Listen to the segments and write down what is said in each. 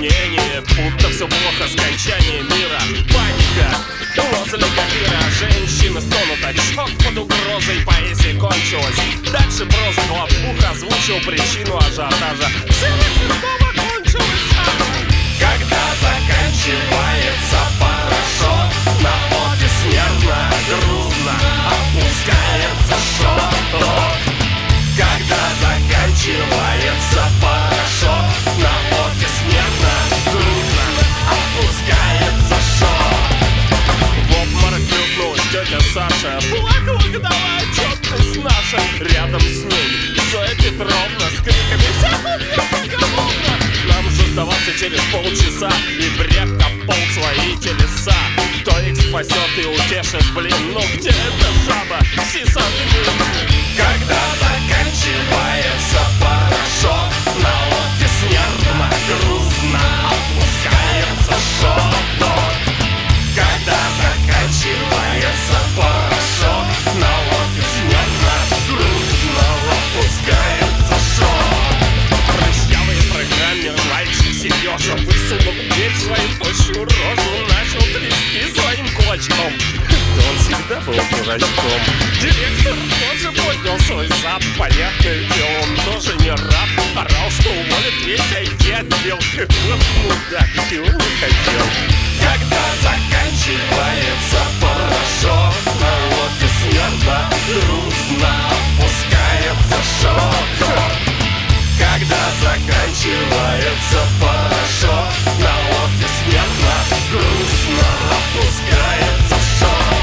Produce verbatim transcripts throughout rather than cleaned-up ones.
мнение, будто все плохо, скончание мира. Паника возле копира, женщины стонут, отчет под угрозой, поэзия кончилась. Дальше просто главбух озвучил причину ажиотажа. Все снова кончилось. Когда заканчивается порошок, на офис нервно, грустно опускается шок. Когда заканчивается порошок, на офис нервно, грустно опускается шок. В обморок плюхнулась тетя Саша, плакала годовая отчетность наша. Рядом с ней Зоя Петровна с криками: «Вся тут поголовно!» Нам же сдаваться через полчаса, и бред копал свои телеса. Кто их спасет и утешит, блин, ну где эта жаба? Сисадмин. Когда заканчивается порошок, на офис нервно, грустно опускается шок. Когда заканчивается порошок, на офис нервно, грустно опускается шок. Прыщавый программер, мальчик Сережа высунул дверь свою пущую рожу, начал трясти своим кулачком. Да он всегда был дурачком. Директор тоже поднял свой зад. Понятное дело, он тоже не рад. Орал, что уволит весь ай ти-отдел. Вот мудак, чего не хотел. Когда заканчивается порошок, на офис нервно, грустно опускается шок. Когда заканчивается порошок, на офис нервно, грустно опускается шок.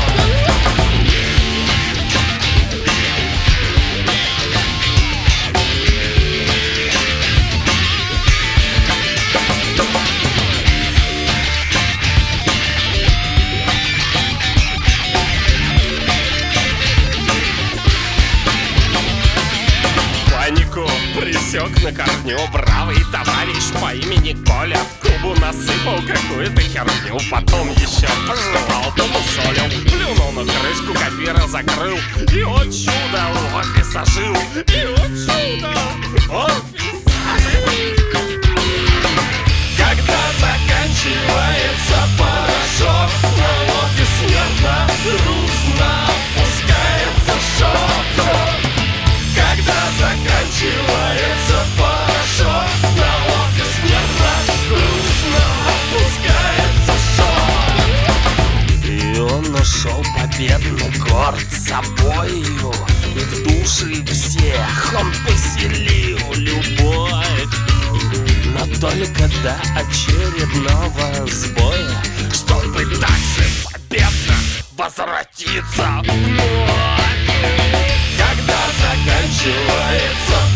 Панику пресек на корню бравый товарищ по имени Коля. В губу насыпал какую-то херню, потом еще пожевал, помусолил, плюнул на крышку, копира закрыл. И о чудо, офис ожил. И о чудо, офис ожил. Когда заканчивается порошок, на офис нервно, грустно опускается шок. Когда заканчивается порошок, на офис нервно, грустно опускается шок. И он ушел победно, горд собою, и в души всех он поселил любовь. Но только до очередного сбоя, чтобы также победно возвратиться вновь. Когда заканчивается